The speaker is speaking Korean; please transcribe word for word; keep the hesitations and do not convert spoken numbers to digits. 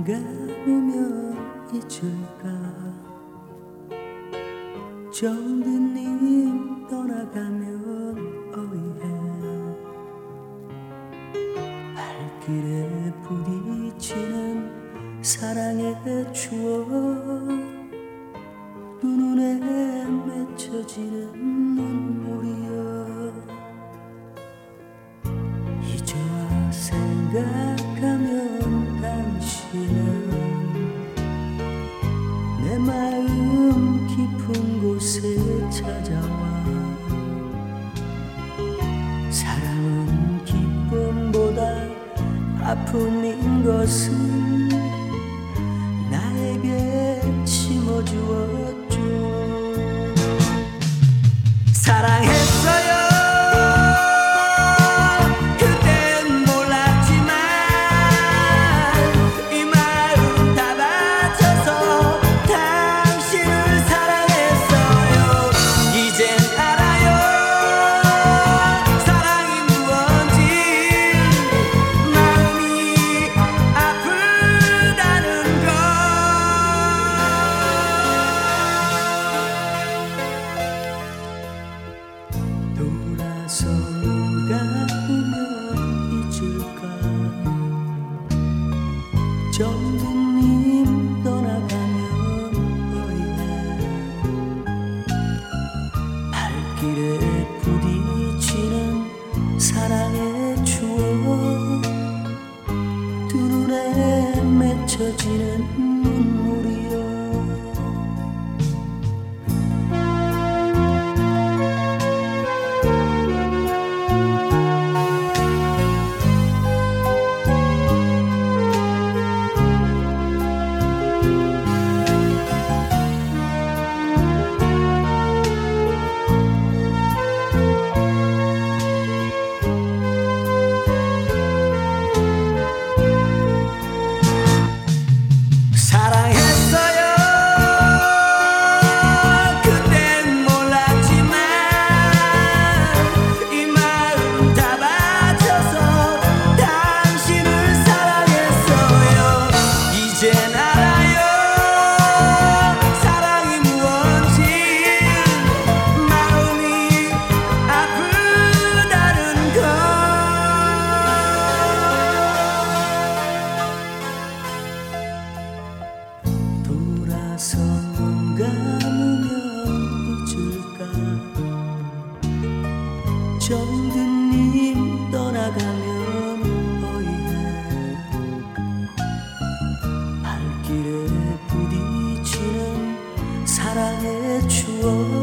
감으면 잊을까. 정든님 떠나가면 어이해. 발길에 부딪히는 사랑의 추억, 두 눈에 맺혀지는 눈물이여. 이제와 생각하면 당신은 내 마음 깊은 곳에 찾아와. 사랑은 기쁨보다 아픔인 것은 나에게 심어주었죠. 사랑했어요. 돌아서 눈 감으면 잊을까. 정든님 떠나가면 어이해. 발길에 부딪히는 사랑의 추억, 두 눈에 맺혀지는 눈물이여. 돌아서 눈 감으면 잊을까. 정든님 떠나가면 어이해. 발길에 부딪히는 사랑의 추억,